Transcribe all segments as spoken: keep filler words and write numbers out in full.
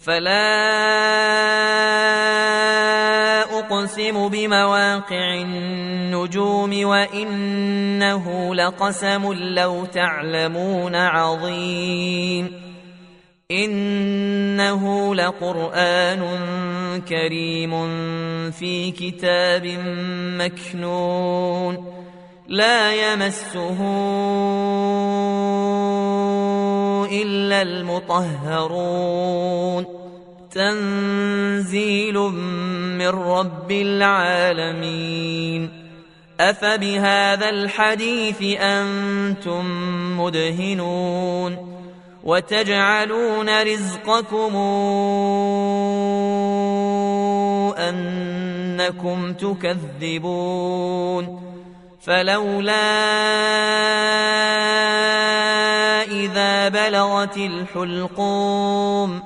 فلا أقسم بمواقع النجوم وإنه لقسم لو تعلمون عظيم إنه لقرآن كريم في كتاب مكنون لا يمسه إلا المطهرون تنزيل من رب العالمين أفبهذا الحديث أنتم مدهنون وتجعلون رزقكم أنكم تكذبون فلولا إذا بلغت الحلقوم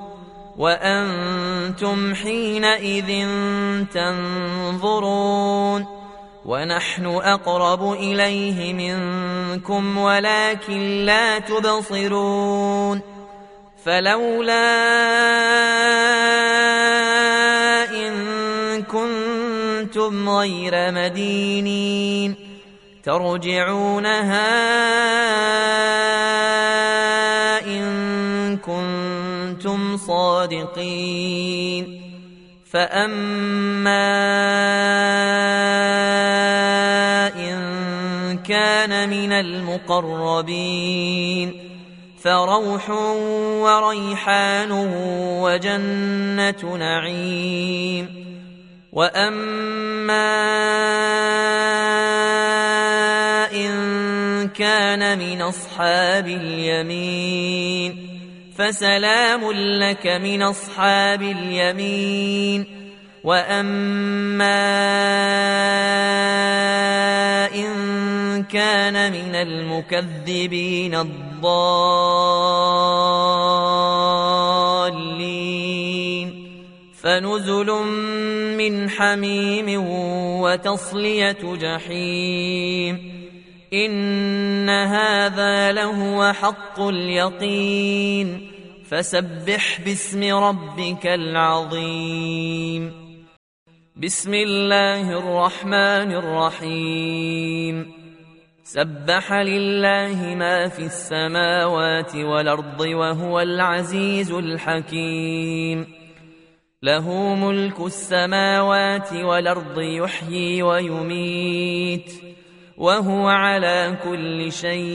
وأنتم حينئذ تنظرون ونحن أقرب إليه منكم ولكن لا تبصرون فلولا إن كنتم غير مدينين ترجعونها إن كنتم صادقين فأما إن كان من المقربين فروح وريحان وجنة نعيم وأما إن كان من أصحاب اليمين فسلام لك من أصحاب اليمين وأما إن كان من المكذبين الضالين فنزل من حميم وتصلية جحيم إن هذا لهو حق اليقين فسبح باسم ربك العظيم بسم الله الرحمن الرحيم سبح لله ما في السماوات والأرض وهو العزيز الحكيم له ملك السماوات والأرض يحيي ويميت وهو على كل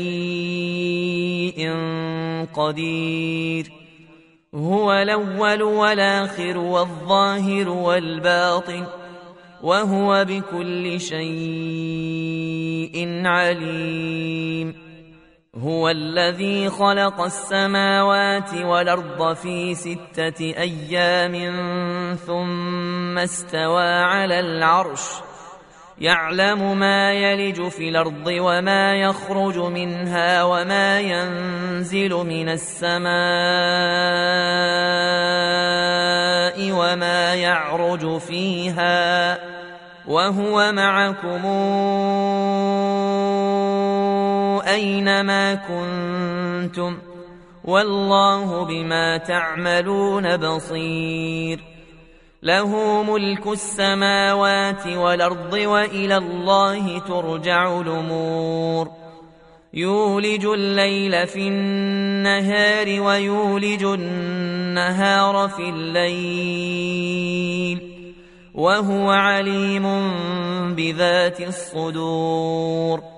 شيء قدير هو الأول والآخر والظاهر والباطن وهو بكل شيء عليم هو الذي خلق السماوات والأرض في ستة أيام ثم استوى على العرش يعلم ما يلج في الأرض وما يخرج منها وما ينزل من السماء وما يعرج فيها وهو معكم أينما كنتم والله بما تعملون بصير له ملك السماوات والأرض وإلى الله ترجع الأمور يولج الليل في النهار ويولج النهار في الليل وهو عليم بذات الصدور